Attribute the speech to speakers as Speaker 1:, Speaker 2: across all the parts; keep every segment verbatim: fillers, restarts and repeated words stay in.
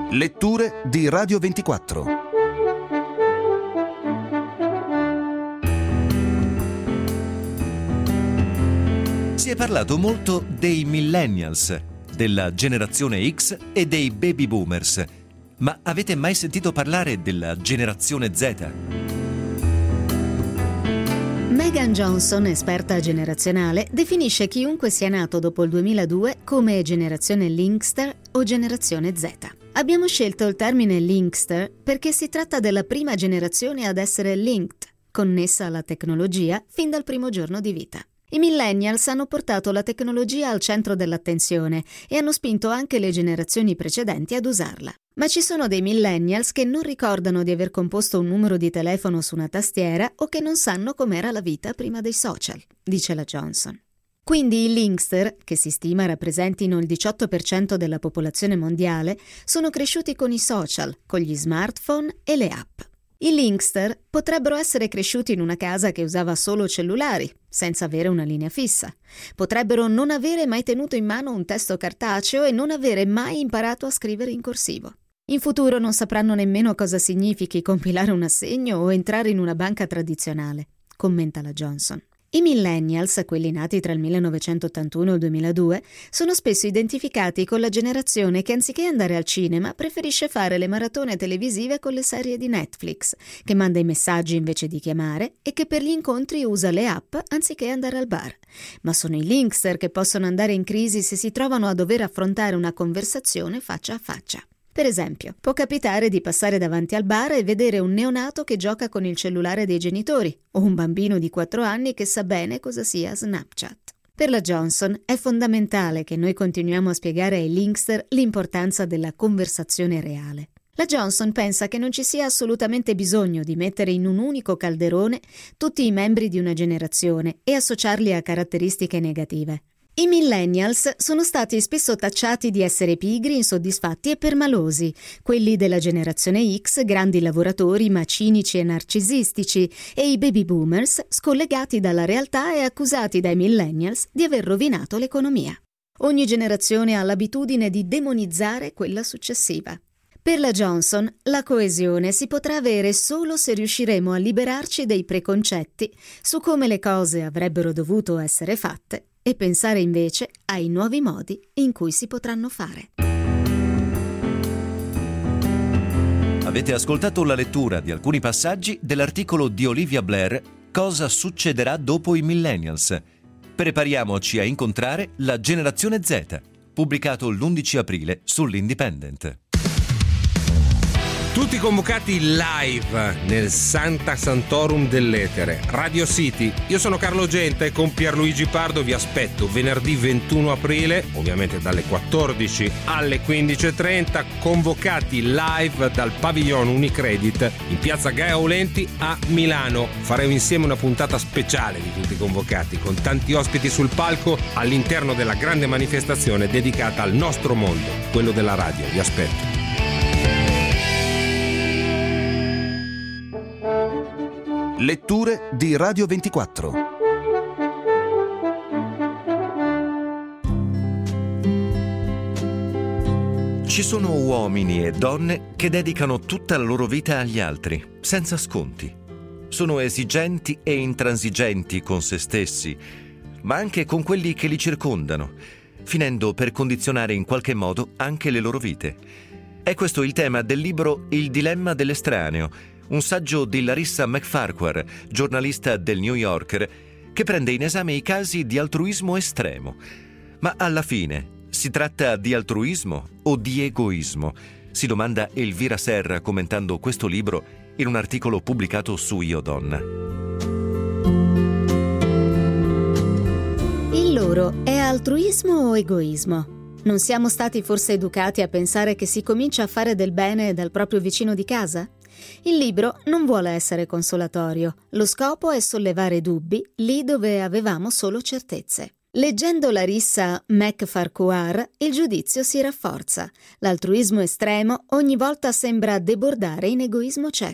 Speaker 1: Letture di Radio ventiquattro. Si è parlato molto dei millennials, della generazione X e dei baby boomers, ma avete mai sentito parlare della generazione Z?
Speaker 2: Megan Johnson, esperta generazionale, definisce chiunque sia nato dopo il duemiladue come generazione Linkster o generazione Z. Abbiamo scelto il termine Linkster perché si tratta della prima generazione ad essere linked, connessa alla tecnologia fin dal primo giorno di vita. I millennials hanno portato la tecnologia al centro dell'attenzione e hanno spinto anche le generazioni precedenti ad usarla. Ma ci sono dei millennials che non ricordano di aver composto un numero di telefono su una tastiera o che non sanno com'era la vita prima dei social, dice la Johnson. Quindi i Linkster, che si stima rappresentino il diciotto per cento della popolazione mondiale, sono cresciuti con i social, con gli smartphone e le app. I Linkster potrebbero essere cresciuti in una casa che usava solo cellulari, senza avere una linea fissa. Potrebbero non avere mai tenuto in mano un testo cartaceo e non avere mai imparato a scrivere in corsivo. In futuro non sapranno nemmeno cosa significhi compilare un assegno o entrare in una banca tradizionale, commenta la Johnson. I millennials, quelli nati tra il millenovecentottantuno e il duemiladue, sono spesso identificati con la generazione che anziché andare al cinema preferisce fare le maratone televisive con le serie di Netflix, che manda i messaggi invece di chiamare e che per gli incontri usa le app anziché andare al bar. Ma sono i Linkster che possono andare in crisi se si trovano a dover affrontare una conversazione faccia a faccia. Per esempio, può capitare di passare davanti al bar e vedere un neonato che gioca con il cellulare dei genitori o un bambino di quattro anni che sa bene cosa sia Snapchat. Per la Johnson è fondamentale che noi continuiamo a spiegare ai Linkster l'importanza della conversazione reale. La Johnson pensa che non ci sia assolutamente bisogno di mettere in un unico calderone tutti i membri di una generazione e associarli a caratteristiche negative. I millennials sono stati spesso tacciati di essere pigri, insoddisfatti e permalosi, quelli della generazione X grandi lavoratori ma cinici e narcisistici e i baby boomers scollegati dalla realtà e accusati dai millennials di aver rovinato l'economia. Ogni generazione ha l'abitudine di demonizzare quella successiva. Per la Johnson, la coesione si potrà avere solo se riusciremo a liberarci dei preconcetti su come le cose avrebbero dovuto essere fatte e pensare invece ai nuovi modi in cui si potranno fare.
Speaker 1: Avete ascoltato la lettura di alcuni passaggi dell'articolo di Olivia Blair Cosa succederà dopo i millennials? Prepariamoci a incontrare la generazione Z, pubblicato l'undici aprile sull'Independent.
Speaker 3: Tutti convocati live nel Sancta Sanctorum dell'Etere, Radio City. Io sono Carlo Genta e con Pierluigi Pardo vi aspetto venerdì ventuno aprile, ovviamente dalle quattordici alle quindici e trenta, convocati live dal Pavilion Unicredit in piazza Gaia Aulenti a Milano. Faremo insieme una puntata speciale di Tutti convocati, con tanti ospiti sul palco all'interno della grande manifestazione dedicata al nostro mondo, quello della radio. Vi aspetto.
Speaker 1: Letture di Radio ventiquattro. Ci sono uomini e donne che dedicano tutta la loro vita agli altri, senza sconti. Sono esigenti e intransigenti con se stessi, ma anche con quelli che li circondano, finendo per condizionare in qualche modo anche le loro vite. È questo il tema del libro Il dilemma dell'estraneo, un saggio di Larissa MacFarquhar, giornalista del New Yorker, che prende in esame i casi di altruismo estremo. Ma alla fine, si tratta di altruismo o di egoismo? Si domanda Elvira Serra commentando questo libro in un articolo pubblicato su Io Donna.
Speaker 2: Il loro è altruismo o egoismo? Non siamo stati forse educati a pensare che si comincia a fare del bene dal proprio vicino di casa? Il libro non vuole essere consolatorio, lo scopo è sollevare dubbi lì dove avevamo solo certezze. Leggendo Larissa MacFarquhar, il giudizio si rafforza. L'altruismo estremo ogni volta sembra debordare in egoismo cieco.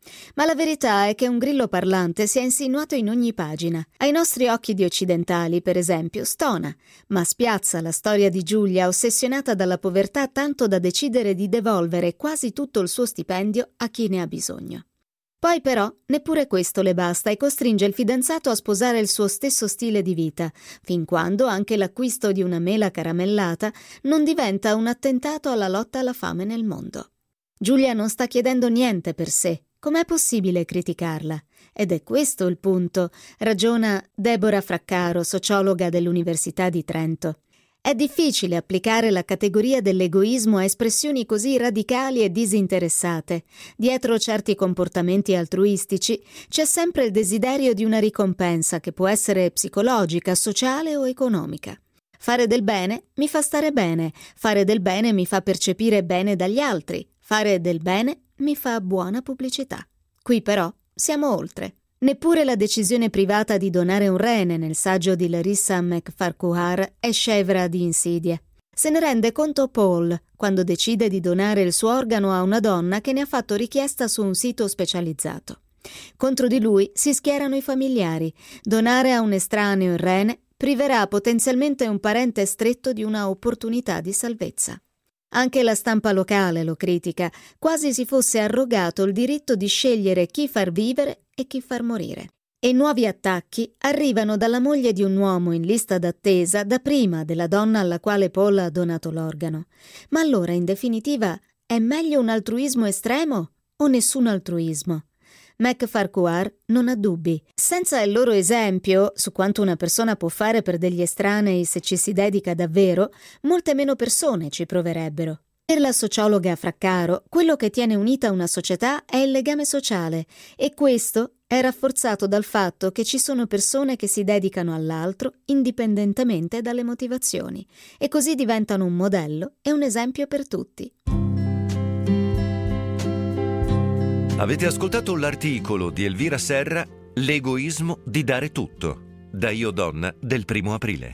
Speaker 2: Ma la verità è che un grillo parlante si è insinuato in ogni pagina. Ai nostri occhi di occidentali, per esempio, stona, ma spiazza la storia di Giulia, ossessionata dalla povertà tanto da decidere di devolvere quasi tutto il suo stipendio a chi ne ha bisogno. Poi però neppure questo le basta e costringe il fidanzato a sposare il suo stesso stile di vita, fin quando anche l'acquisto di una mela caramellata non diventa un attentato alla lotta alla fame nel mondo. Giulia non sta chiedendo niente per sé. Com'è possibile criticarla? Ed è questo il punto, ragiona Deborah Fraccaro, sociologa dell'Università di Trento. È difficile applicare la categoria dell'egoismo a espressioni così radicali e disinteressate. Dietro certi comportamenti altruistici c'è sempre il desiderio di una ricompensa che può essere psicologica, sociale o economica. Fare del bene mi fa stare bene, fare del bene mi fa percepire bene dagli altri, fare del bene mi fa buona pubblicità. Qui però siamo oltre. Neppure la decisione privata di donare un rene nel saggio di Larissa Macfarquhar è scevra di insidie. Se ne rende conto Paul quando decide di donare il suo organo a una donna che ne ha fatto richiesta su un sito specializzato. Contro di lui si schierano i familiari. Donare a un estraneo il rene priverà potenzialmente un parente stretto di una opportunità di salvezza. Anche la stampa locale lo critica, quasi si fosse arrogato il diritto di scegliere chi far vivere e chi far morire. E nuovi attacchi arrivano dalla moglie di un uomo in lista d'attesa da prima della donna alla quale Paul ha donato l'organo. Ma allora, in definitiva, è meglio un altruismo estremo o nessun altruismo? Macfarquhar non ha dubbi. Senza il loro esempio su quanto una persona può fare per degli estranei se ci si dedica davvero, molte meno persone ci proverebbero. Per la sociologa Fraccaro, quello che tiene unita una società è il legame sociale e questo è rafforzato dal fatto che ci sono persone che si dedicano all'altro indipendentemente dalle motivazioni e così diventano un modello e un esempio per tutti.
Speaker 1: Avete ascoltato l'articolo di Elvira Serra, L'egoismo di dare tutto, da Io Donna del primo aprile.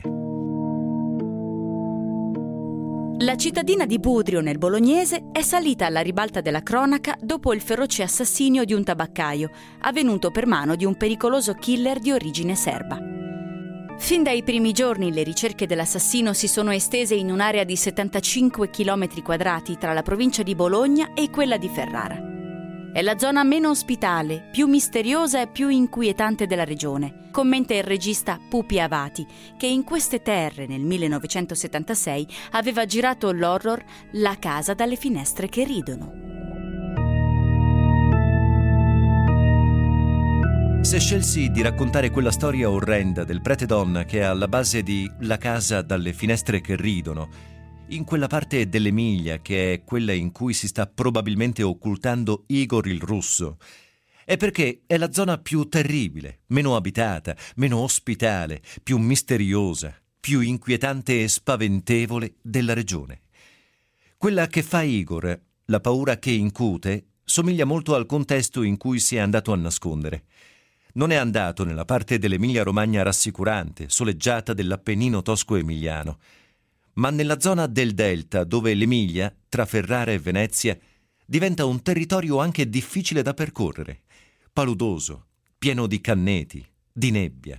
Speaker 4: La cittadina di Budrio nel Bolognese è salita alla ribalta della cronaca dopo il feroce assassinio di un tabaccaio, avvenuto per mano di un pericoloso killer di origine serba. Fin dai primi giorni le ricerche dell'assassino si sono estese in un'area di settantacinque chilometri quadrati tra la provincia di Bologna e quella di Ferrara. È la zona meno ospitale, più misteriosa e più inquietante della regione, commenta il regista Pupi Avati, che in queste terre nel millenovecentosettantasei aveva girato l'horror La casa dalle finestre che ridono.
Speaker 1: Se scelsi di raccontare quella storia orrenda del prete donna che è alla base di La casa dalle finestre che ridono, in quella parte dell'Emilia che è quella in cui si sta probabilmente occultando Igor il Russo, è perché è la zona più terribile, meno abitata, meno ospitale, più misteriosa, più inquietante e spaventevole della regione. Quella che fa Igor, la paura che incute, somiglia molto al contesto in cui si è andato a nascondere. Non è andato nella parte dell'Emilia-Romagna rassicurante, soleggiata dell'Appennino tosco-emiliano, ma nella zona del Delta, dove l'Emilia, tra Ferrara e Venezia, diventa un territorio anche difficile da percorrere, paludoso, pieno di canneti, di nebbia.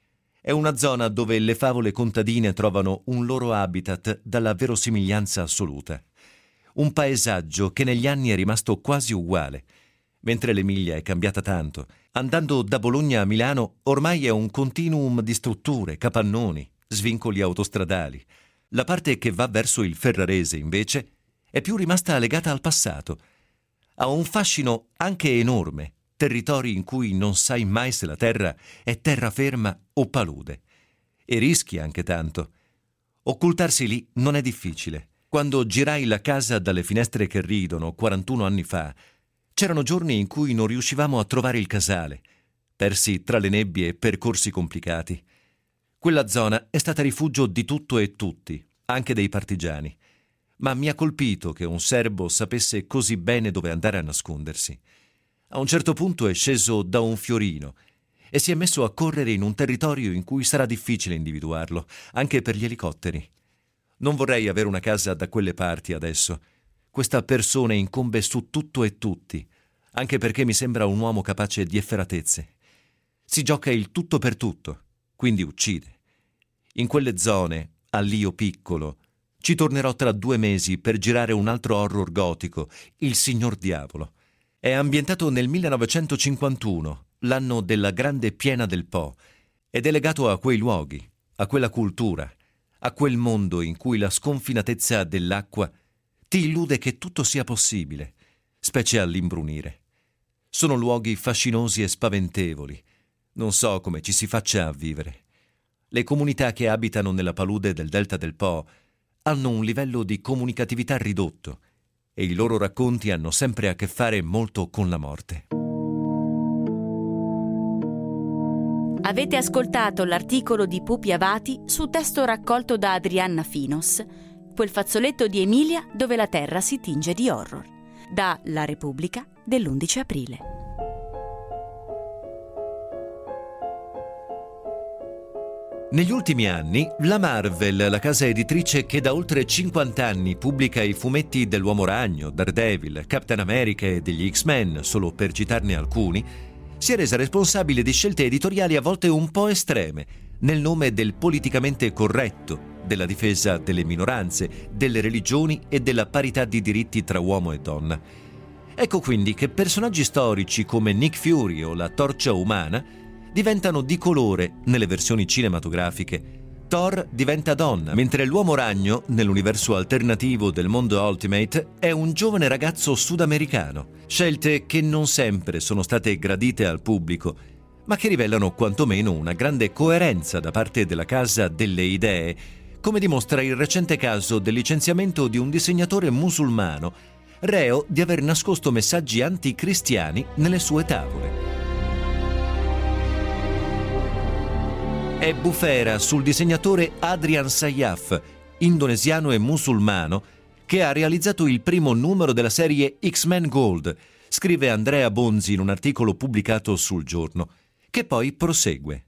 Speaker 1: È una zona dove le favole contadine trovano un loro habitat dalla verosimiglianza assoluta. Un paesaggio che negli anni è rimasto quasi uguale, mentre l'Emilia è cambiata tanto. Andando da Bologna a Milano ormai è un continuum di strutture, capannoni, svincoli autostradali. La parte che va verso il Ferrarese, invece, è più rimasta legata al passato. Ha un fascino anche enorme, territori in cui non sai mai se la terra è terraferma o palude. E rischi anche tanto. Occultarsi lì non è difficile. Quando girai la casa dalle finestre che ridono, quarantuno anni fa, c'erano giorni in cui non riuscivamo a trovare il casale, persi tra le nebbie e percorsi complicati. Quella zona è stata rifugio di tutto e tutti, anche dei partigiani. Ma mi ha colpito che un serbo sapesse così bene dove andare a nascondersi. A un certo punto è sceso da un fiorino e si è messo a correre in un territorio in cui sarà difficile individuarlo, anche per gli elicotteri. Non vorrei avere una casa da quelle parti adesso. Questa persona incombe su tutto e tutti, anche perché mi sembra un uomo capace di efferatezze. Si gioca il tutto per tutto, quindi uccide. In quelle zone, all'Io Piccolo, ci tornerò tra due mesi per girare un altro horror gotico, Il Signor Diavolo. È ambientato nel millenovecentocinquantuno, l'anno della grande piena del Po, ed è legato a quei luoghi, a quella cultura, a quel mondo in cui la sconfinatezza dell'acqua ti illude che tutto sia possibile, specie all'imbrunire. Sono luoghi fascinosi e spaventevoli. Non so come ci si faccia a vivere. Le comunità che abitano nella palude del delta del Po hanno un livello di comunicatività ridotto e i loro racconti hanno sempre a che fare molto con la morte.
Speaker 4: Avete ascoltato l'articolo di Pupi Avati su testo raccolto da Adrianna Finos, Quel fazzoletto di Emilia dove la terra si tinge di horror, da La Repubblica dell'undici aprile.
Speaker 1: Negli ultimi anni, la Marvel, la casa editrice che da oltre cinquanta anni pubblica i fumetti dell'Uomo Ragno, Daredevil, Captain America e degli X-Men, solo per citarne alcuni, si è resa responsabile di scelte editoriali a volte un po' estreme, nel nome del politicamente corretto, della difesa delle minoranze, delle religioni e della parità di diritti tra uomo e donna. Ecco quindi che personaggi storici come Nick Fury o la Torcia Umana diventano di colore nelle versioni cinematografiche. Thor diventa donna, mentre l'Uomo Ragno, nell'universo alternativo del mondo Ultimate, è un giovane ragazzo sudamericano. Scelte che non sempre sono state gradite al pubblico, ma che rivelano quantomeno una grande coerenza da parte della Casa delle Idee, come dimostra il recente caso del licenziamento di un disegnatore musulmano, reo di aver nascosto messaggi anticristiani nelle sue tavole. È bufera sul disegnatore Adrian Sayaf, indonesiano e musulmano, che ha realizzato il primo numero della serie X-Men Gold, scrive Andrea Bonzi in un articolo pubblicato sul Giorno, che poi prosegue.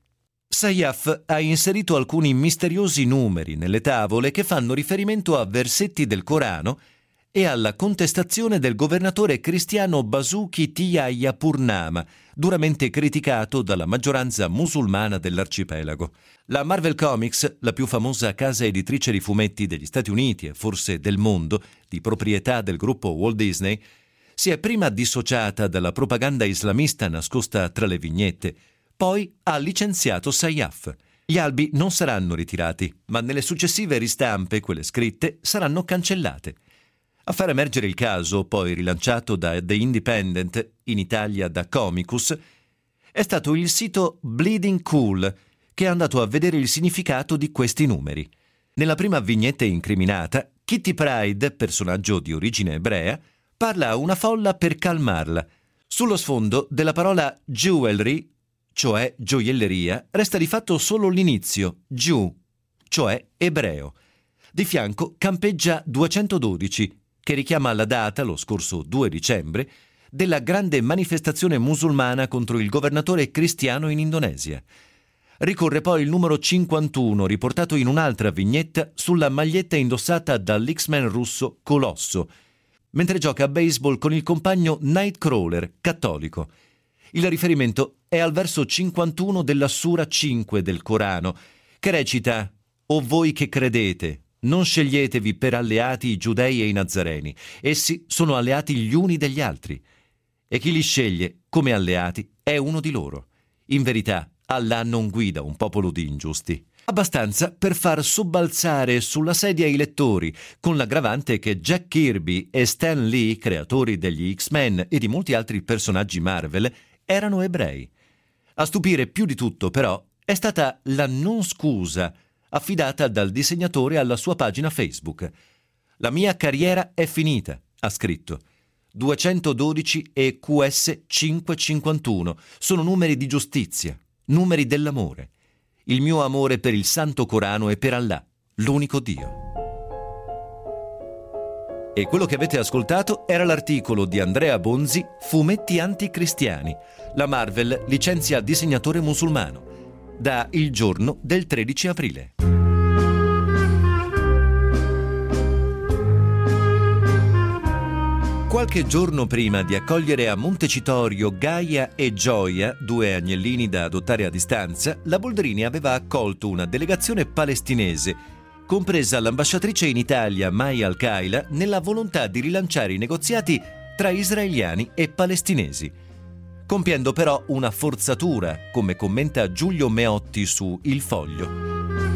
Speaker 1: Sayaf ha inserito alcuni misteriosi numeri nelle tavole che fanno riferimento a versetti del Corano e alla contestazione del governatore cristiano Basuki Tijaya Purnama, duramente criticato dalla maggioranza musulmana dell'arcipelago. La Marvel Comics, la più famosa casa editrice di fumetti degli Stati Uniti e forse del mondo, di proprietà del gruppo Walt Disney, si è prima dissociata dalla propaganda islamista nascosta tra le vignette, poi ha licenziato Sayaf. Gli albi non saranno ritirati, ma nelle successive ristampe, quelle scritte, saranno cancellate. A far emergere il caso, poi rilanciato da The Independent, in Italia da Comicus, è stato il sito Bleeding Cool, che è andato a vedere il significato di questi numeri. Nella prima vignetta incriminata, Kitty Pryde, personaggio di origine ebrea, parla a una folla per calmarla. Sullo sfondo della parola jewelry, cioè gioielleria, resta di fatto solo l'inizio, Jew, cioè ebreo. Di fianco campeggia duecentododici, che richiama la data, lo scorso due dicembre, della grande manifestazione musulmana contro il governatore cristiano in Indonesia. Ricorre poi il numero cinquantuno, riportato in un'altra vignetta sulla maglietta indossata dall'X-Men russo Colosso, mentre gioca a baseball con il compagno Nightcrawler, cattolico. Il riferimento è al verso cinquantuno della Sura cinque del Corano, che recita: «O voi che credete, non sceglietevi per alleati i giudei e i nazareni, essi sono alleati gli uni degli altri. E chi li sceglie come alleati è uno di loro. In verità, Allah non guida un popolo di ingiusti». Abbastanza per far sobbalzare sulla sedia i lettori, con l'aggravante che Jack Kirby e Stan Lee, creatori degli X-Men e di molti altri personaggi Marvel, erano ebrei. A stupire più di tutto, però, è stata la non scusa affidata dal disegnatore alla sua pagina Facebook. «La mia carriera è finita», ha scritto. duecentododici e Q S cinquecentocinquantuno sono numeri di giustizia, numeri dell'amore. Il mio amore per il Santo Corano e per Allah, l'unico Dio. E quello che avete ascoltato era l'articolo di Andrea Bonzi, Fumetti anticristiani. La Marvel licenzia disegnatore musulmano. Da Il Giorno del tredici aprile. Qualche giorno prima di accogliere a Montecitorio Gaia e Gioia, due agnellini da adottare a distanza, la Boldrini aveva accolto una delegazione palestinese, compresa l'ambasciatrice in Italia Maya Al-Kaila, nella volontà di rilanciare i negoziati tra israeliani e palestinesi, compiendo però una forzatura, come commenta Giulio Meotti su Il Foglio.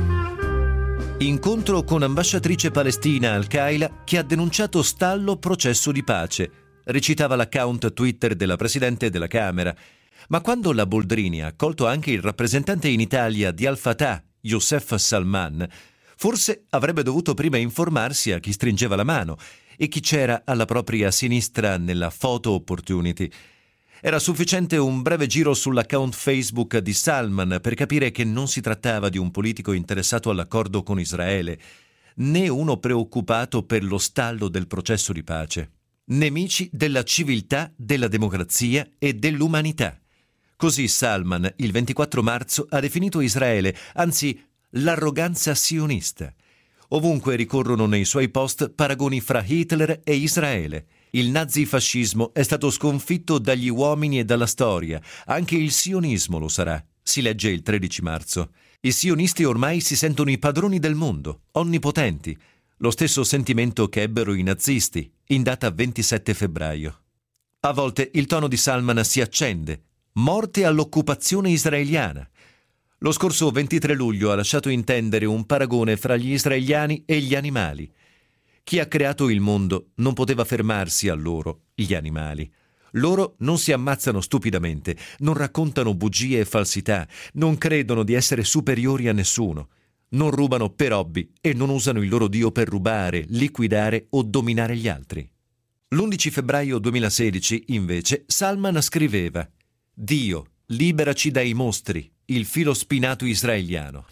Speaker 1: Incontro con ambasciatrice palestina Al-Kaila che ha denunciato stallo processo di pace, recitava l'account Twitter della Presidente della Camera. Ma quando la Boldrini ha accolto anche il rappresentante in Italia di Al-Fatah, Youssef Salman, forse avrebbe dovuto prima informarsi a chi stringeva la mano e chi c'era alla propria sinistra nella photo opportunity. Era sufficiente un breve giro sull'account Facebook di Salman per capire che non si trattava di un politico interessato all'accordo con Israele, né uno preoccupato per lo stallo del processo di pace. Nemici della civiltà, della democrazia e dell'umanità. Così Salman, il ventiquattro marzo, ha definito Israele, anzi l'arroganza sionista. Ovunque ricorrono nei suoi post paragoni fra Hitler e Israele. Il nazifascismo è stato sconfitto dagli uomini e dalla storia. Anche il sionismo lo sarà, si legge il tredici marzo. I sionisti ormai si sentono i padroni del mondo, onnipotenti. Lo stesso sentimento che ebbero i nazisti, in data ventisette febbraio. A volte il tono di Salman si accende. Morte all'occupazione israeliana. Lo scorso ventitré luglio ha lasciato intendere un paragone fra gli israeliani e gli animali. Chi ha creato il mondo non poteva fermarsi a loro, gli animali. Loro non si ammazzano stupidamente, non raccontano bugie e falsità, non credono di essere superiori a nessuno, non rubano per hobby e non usano il loro Dio per rubare, liquidare o dominare gli altri. L'undici febbraio duemilasedici, invece, Salman scriveva: Dio, liberaci dai mostri, il filo spinato israeliano.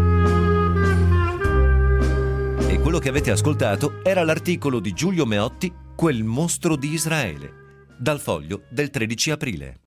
Speaker 1: E quello che avete ascoltato era l'articolo di Giulio Meotti, Quel mostro di Israele, dal Foglio del tredici aprile.